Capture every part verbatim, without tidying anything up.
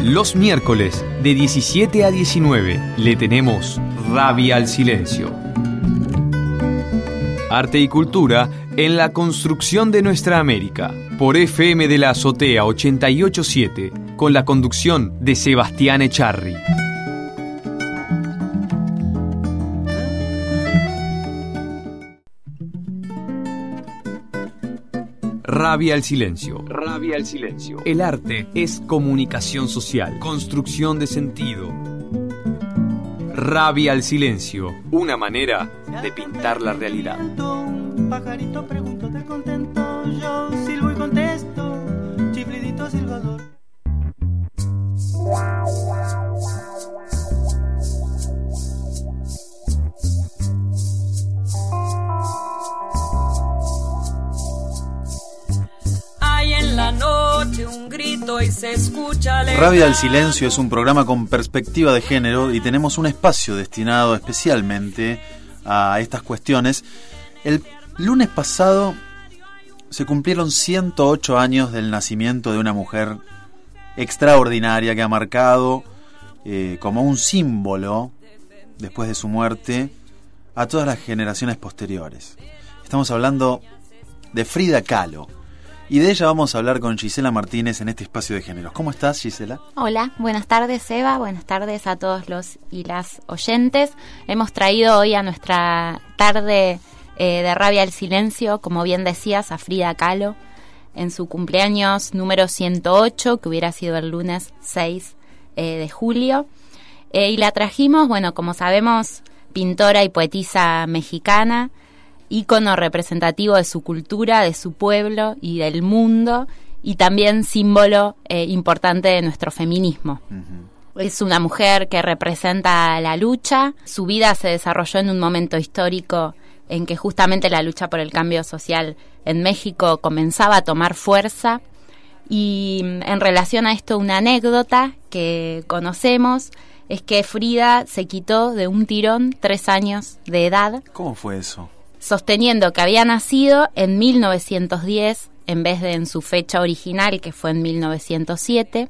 Los miércoles de diecisiete a diecinueve le tenemos Rabia al Silencio. Arte y cultura en la construcción de nuestra América. Por F M de la Azotea ochenta y ocho punto siete, con la conducción de Sebastián Echarri. Rabia al silencio. Rabia al silencio. El arte es comunicación social, construcción de sentido. Rabia al silencio, una manera de pintar la realidad. Un pajarito pregunto de contento, yo silbo y contesto, chiflidito silbador. Hay en la noche un grito y se escucha. Rabia al Silencio es un programa con perspectiva de género y tenemos un espacio destinado especialmente a estas cuestiones. El lunes pasado se cumplieron ciento ocho años del nacimiento de una mujer extraordinaria que ha marcado eh, como un símbolo, después de su muerte, a todas las generaciones posteriores. Estamos hablando de Frida Kahlo. Y de ella vamos a hablar con Gisela Martínez en este espacio de géneros. ¿Cómo estás, Gisela? Hola, buenas tardes, Eva. Buenas tardes a todos los y las oyentes. Hemos traído hoy a nuestra tarde eh, de Rabia al Silencio, como bien decías, a Frida Kahlo, en su cumpleaños número ciento ocho, que hubiera sido el lunes seis eh, de julio. Eh, y la trajimos, bueno, como sabemos, pintora y poetisa mexicana, ícono representativo de su cultura, de su pueblo y del mundo, y también símbolo eh, importante de nuestro feminismo. Uh-huh. Es una mujer que representa la lucha. Su vida se desarrolló en un momento histórico en que justamente la lucha por el cambio social en México comenzaba a tomar fuerza. Y en relación a esto, una anécdota que conocemos es que Frida se quitó de un tirón tres años de edad. ¿Cómo fue eso? Sosteniendo que había nacido en mil novecientos diez en vez de en su fecha original, que fue en mil novecientos siete,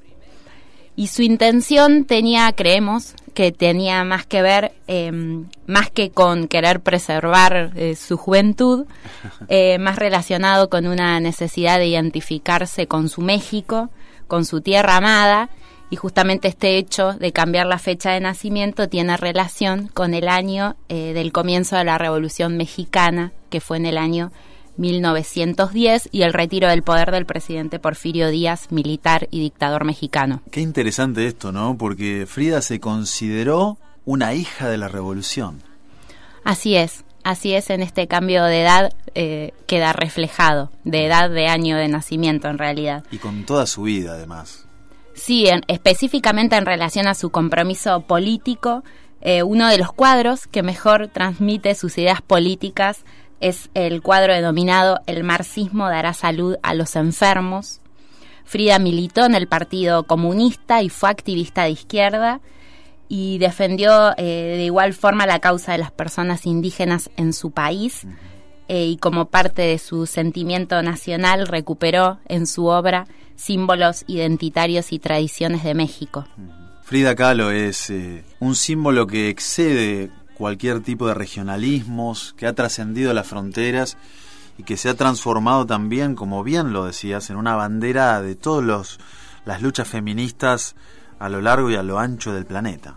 y su intención tenía, creemos, que tenía más que ver, eh, más que con querer preservar eh, su juventud, eh, más relacionado con una necesidad de identificarse con su México, con su tierra amada. Y justamente este hecho de cambiar la fecha de nacimiento tiene relación con el año eh, del comienzo de la Revolución Mexicana, que fue en el año mil novecientos diez, y el retiro del poder del presidente Porfirio Díaz, militar y dictador mexicano. Qué interesante esto, ¿no? Porque Frida se consideró una hija de la Revolución. Así es, así es, en este cambio de edad eh, queda reflejado, de edad de año de nacimiento en realidad. Y con toda su vida, además. Sí, en, específicamente en relación a su compromiso político, eh, uno de los cuadros que mejor transmite sus ideas políticas es el cuadro denominado El marxismo dará salud a los enfermos. Frida militó en el Partido Comunista y fue activista de izquierda y defendió eh, de igual forma la causa de las personas indígenas en su país, eh, y como parte de su sentimiento nacional recuperó en su obra símbolos identitarios y tradiciones de México. Frida Kahlo es eh, un símbolo que excede cualquier tipo de regionalismos, que ha trascendido las fronteras y que se ha transformado también, como bien lo decías, en una bandera de todas los, las luchas feministas a lo largo y a lo ancho del planeta.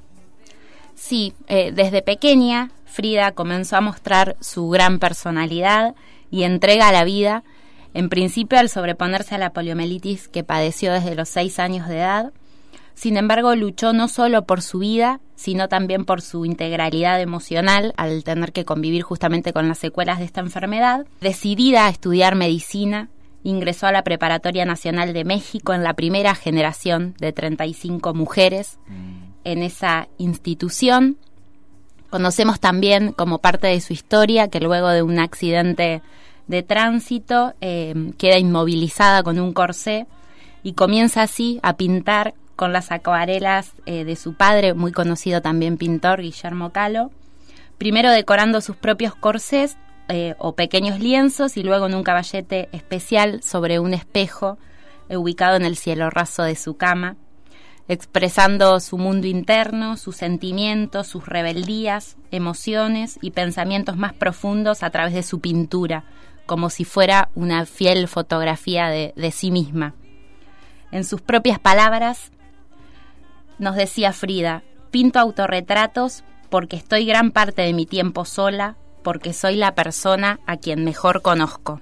Sí, eh, desde pequeña Frida comenzó a mostrar su gran personalidad y entrega a la vida, en principio al sobreponerse a la poliomielitis que padeció desde los seis años de edad. Sin embargo, luchó no solo por su vida, sino también por su integralidad emocional al tener que convivir justamente con las secuelas de esta enfermedad. Decidida a estudiar medicina, ingresó a la Preparatoria Nacional de México en la primera generación de treinta y cinco mujeres en esa institución. Conocemos también como parte de su historia que luego de un accidente de tránsito eh, queda inmovilizada con un corsé y comienza así a pintar con las acuarelas eh, de su padre, muy conocido también pintor, Guillermo Kahlo, primero decorando sus propios corsés eh, o pequeños lienzos y luego en un caballete especial sobre un espejo eh, ubicado en el cielo raso de su cama. expresando su mundo interno, sus sentimientos, sus rebeldías, emociones y pensamientos más profundos a través de su pintura, como si fuera una fiel fotografía de, de sí misma. En sus propias palabras, nos decía Frida: pinto autorretratos porque estoy gran parte de mi tiempo sola, porque soy la persona a quien mejor conozco.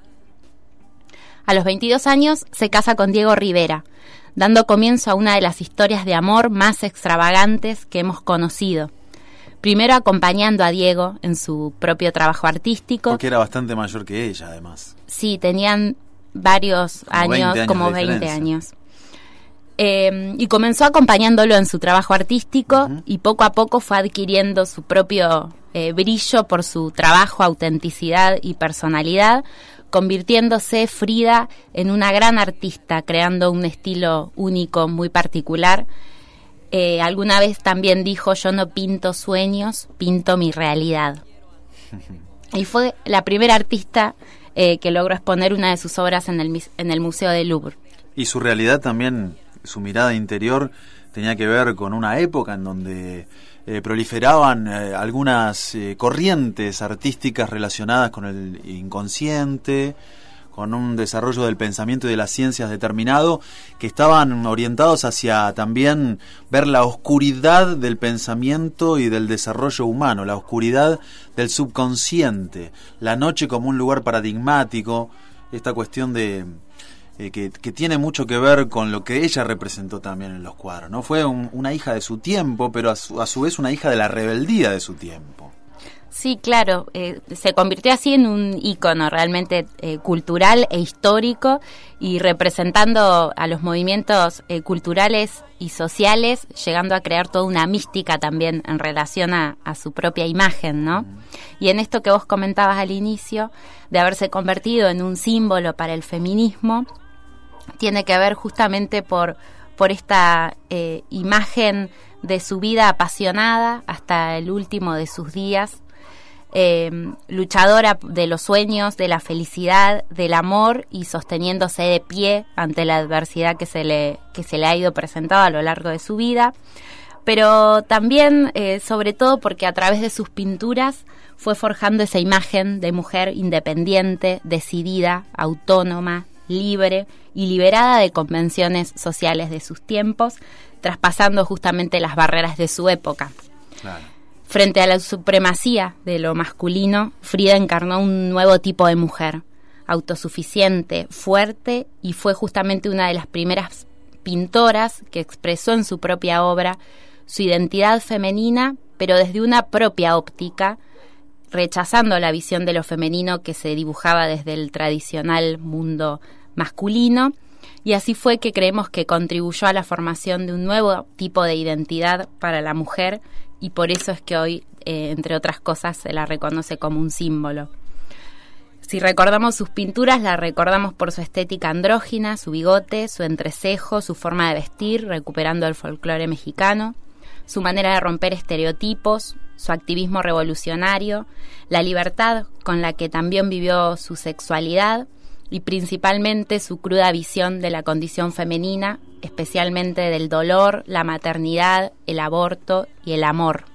A los veintidós años se casa con Diego Rivera, dando comienzo a una de las historias de amor más extravagantes que hemos conocido. Primero acompañando a Diego en su propio trabajo artístico. Porque era bastante mayor que ella, además. Sí, tenían varios como años, veinte años como de veinte diferencia. años. Eh, y comenzó acompañándolo en su trabajo artístico, uh-huh. y poco a poco fue adquiriendo su propio eh, brillo por su trabajo, autenticidad y personalidad, convirtiéndose Frida en una gran artista, creando un estilo único, muy particular. Eh, alguna vez también dijo: yo no pinto sueños, pinto mi realidad. Y fue la primera artista eh, que logró exponer una de sus obras en el, en el Museo del Louvre. Y su realidad también, su mirada interior, tenía que ver con una época en donde eh, proliferaban eh, algunas eh, corrientes artísticas relacionadas con el inconsciente, con un desarrollo del pensamiento y de las ciencias determinado, que estaban orientados hacia también ver la oscuridad del pensamiento y del desarrollo humano, la oscuridad del subconsciente, la noche como un lugar paradigmático, esta cuestión de eh, que, que tiene mucho que ver con lo que ella representó también en los cuadros, ¿no? Fue un, una hija de su tiempo, pero a su, a su vez una hija de la rebeldía de su tiempo. Sí, claro, eh, se convirtió así en un ícono realmente eh, cultural e histórico, y representando a los movimientos eh, culturales y sociales, llegando a crear toda una mística también en relación a, a su propia imagen, ¿no? Mm. Y en esto que vos comentabas al inicio, de haberse convertido en un símbolo para el feminismo, tiene que ver justamente por, por esta eh, imagen de su vida apasionada hasta el último de sus días, Eh, luchadora de los sueños, de la felicidad, del amor, y sosteniéndose de pie ante la adversidad que se le, que se le ha ido presentando a lo largo de su vida, pero también, eh, sobre todo, porque a través de sus pinturas fue forjando esa imagen de mujer independiente, decidida, autónoma, libre y liberada de convenciones sociales de sus tiempos, traspasando justamente las barreras de su época. Claro. Frente a la supremacía de lo masculino, Frida encarnó un nuevo tipo de mujer, autosuficiente, fuerte, y fue justamente una de las primeras pintoras que expresó en su propia obra su identidad femenina, pero desde una propia óptica, rechazando la visión de lo femenino que se dibujaba desde el tradicional mundo masculino, y así fue que creemos que contribuyó a la formación de un nuevo tipo de identidad para la mujer, y por eso es que hoy, eh, entre otras cosas, se la reconoce como un símbolo. Si recordamos sus pinturas, la recordamos por su estética andrógina, su bigote, su entrecejo, su forma de vestir, recuperando el folclore mexicano, su manera de romper estereotipos, su activismo revolucionario, la libertad con la que también vivió su sexualidad, y principalmente su cruda visión de la condición femenina, especialmente del dolor, la maternidad, el aborto y el amor.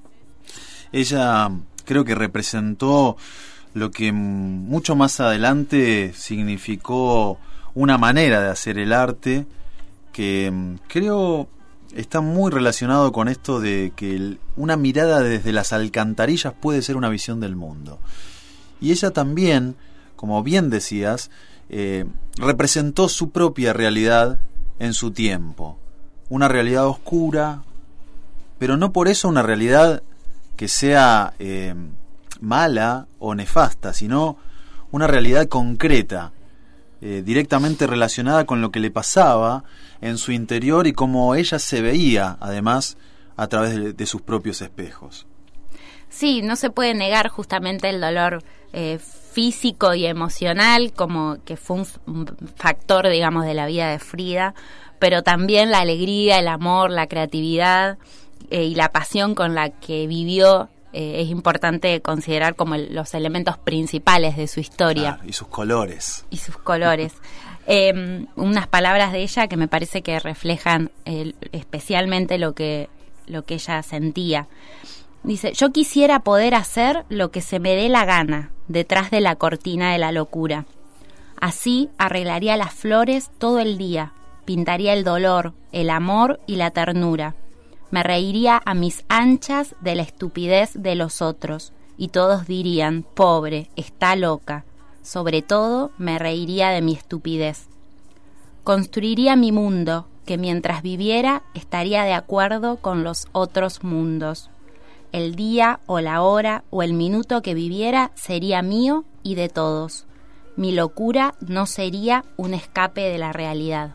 Ella creo que representó lo que mucho más adelante significó una manera de hacer el arte, que creo está muy relacionado con esto de que el, una mirada desde las alcantarillas puede ser una visión del mundo. Y ella también, como bien decías, eh, representó su propia realidad en su tiempo. Una realidad oscura, pero no por eso una realidad que sea eh, mala o nefasta, sino una realidad concreta, eh, directamente relacionada con lo que le pasaba en su interior y cómo ella se veía, además, a través de, de sus propios espejos. Sí, no se puede negar justamente el dolor eh, físico y emocional, como que fue un, un factor, digamos, de la vida de Frida, pero también la alegría, el amor, la creatividad eh, y la pasión con la que vivió. Eh, es importante considerar como el, los elementos principales de su historia. Claro, y sus colores. Y sus colores. Eh, unas palabras de ella que me parece que reflejan eh, especialmente lo que, lo que ella sentía. Dice: yo quisiera poder hacer lo que se me dé la gana detrás de la cortina de la locura. Así arreglaría las flores todo el día, pintaría el dolor, el amor y la ternura. Me reiría a mis anchas de la estupidez de los otros, y todos dirían: pobre, está loca. Sobre todo, me reiría de mi estupidez. Construiría mi mundo, que mientras viviera estaría de acuerdo con los otros mundos. El día o la hora o el minuto que viviera sería mío y de todos. Mi locura no sería un escape de la realidad.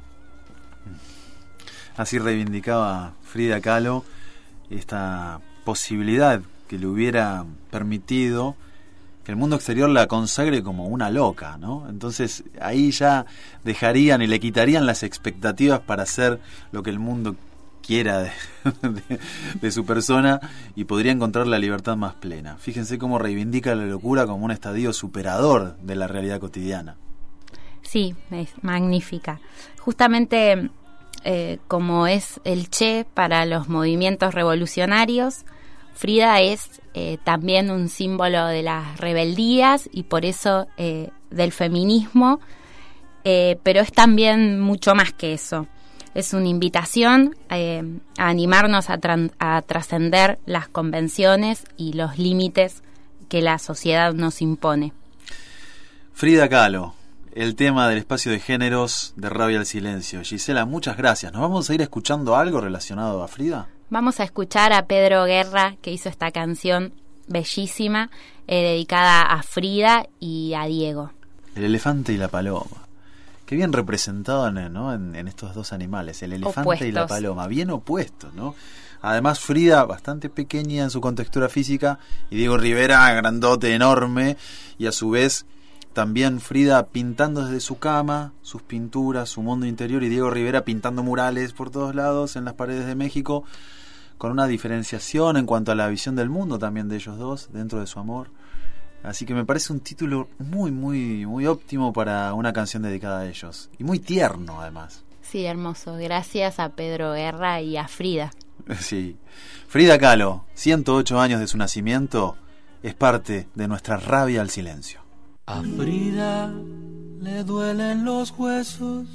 Así reivindicaba Frida Kahlo esta posibilidad que le hubiera permitido que el mundo exterior la consagre como una loca, ¿no? Entonces ahí ya dejarían y le quitarían las expectativas para hacer lo que el mundo quiera de, de, de su persona, y podría encontrar la libertad más plena. Fíjense cómo reivindica la locura como un estadio superador de la realidad cotidiana. Sí, es magnífica. Justamente eh, como es el Che para los movimientos revolucionarios, Frida es eh, también un símbolo de las rebeldías y por eso eh, del feminismo, eh, pero es también mucho más que eso. Es una invitación eh, a animarnos a, tran- a trascender las convenciones y los límites que la sociedad nos impone. Frida Kahlo, el tema del espacio de géneros de Rabia al Silencio. Gisela, muchas gracias. ¿Nos vamos a ir escuchando algo relacionado a Frida? Vamos a escuchar a Pedro Guerra, que hizo esta canción bellísima, eh, dedicada a Frida y a Diego. El elefante y la paloma. Qué bien representado, ¿no? en, en estos dos animales, el elefante Opuestos. Y la paloma, bien opuestos, ¿no? Además Frida bastante pequeña en su contextura física y Diego Rivera grandote, enorme, y a su vez también Frida pintando desde su cama sus pinturas, su mundo interior, y Diego Rivera pintando murales por todos lados en las paredes de México, con una diferenciación en cuanto a la visión del mundo también de ellos dos dentro de su amor. Así que me parece un título muy, muy, muy óptimo para una canción dedicada a ellos. Y muy tierno, además. Sí, hermoso. Gracias a Pedro Guerra y a Frida. Sí. Frida Kahlo, ciento ocho años de su nacimiento, es parte de nuestra Rabia al Silencio. A Frida le duelen los huesos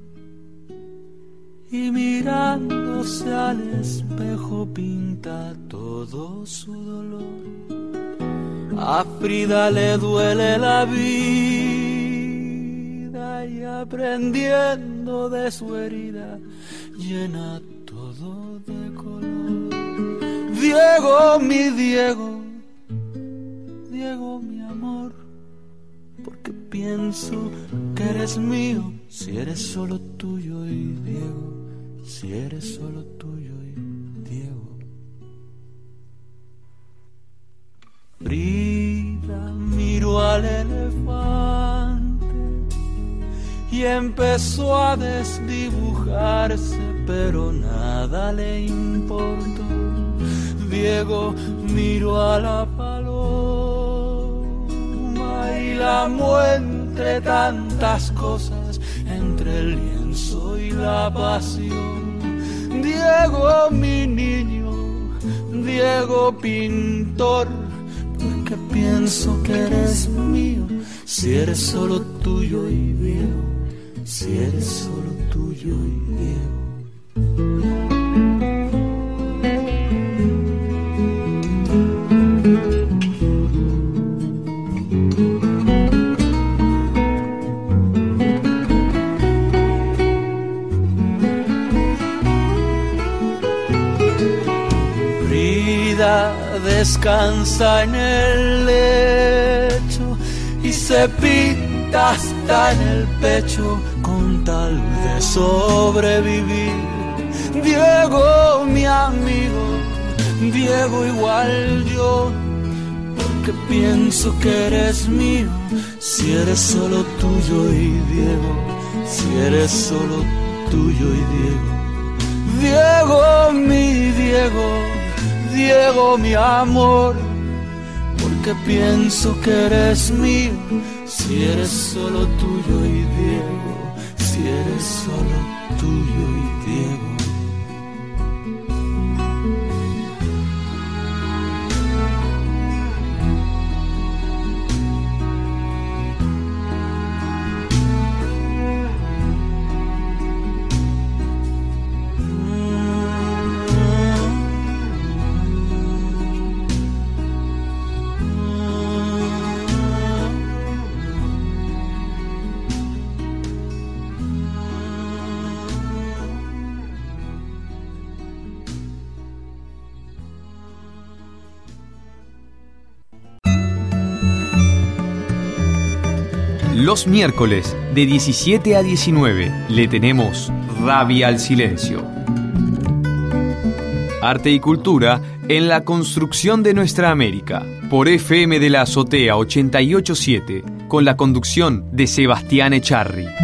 y mirándose al espejo pinta todo su dolor. A Frida le duele la vida y aprendiendo de su herida llena todo de color. Diego, mi Diego, Diego, mi amor, porque pienso que eres mío, si eres solo tuyo y Diego, si eres solo tuyo y Diego. Frida miró al elefante y empezó a desdibujarse, pero nada le importó. Diego miró a la paloma y la amó entre tantas cosas, entre el lienzo y la pasión. Diego, mi niño, Diego pintor, porque pienso que eres mío, si eres solo tuyo y Diego, si eres solo tuyo y Diego. Descansa en el lecho y se pinta hasta en el pecho con tal de sobrevivir. Diego, mi amigo, Diego igual yo, porque pienso que eres mío, si eres solo tuyo y Diego, si eres solo tuyo y Diego. Diego, mi Diego, Diego, mi amor, porque pienso que eres mío, si eres solo tuyo y Diego, si eres solo tuyo y Diego. Los miércoles de diecisiete a diecinueve le tenemos Rabia al Silencio. Arte y cultura en la construcción de nuestra América. Por F M de la Azotea ochenta y ocho punto siete, con la conducción de Sebastián Echarri.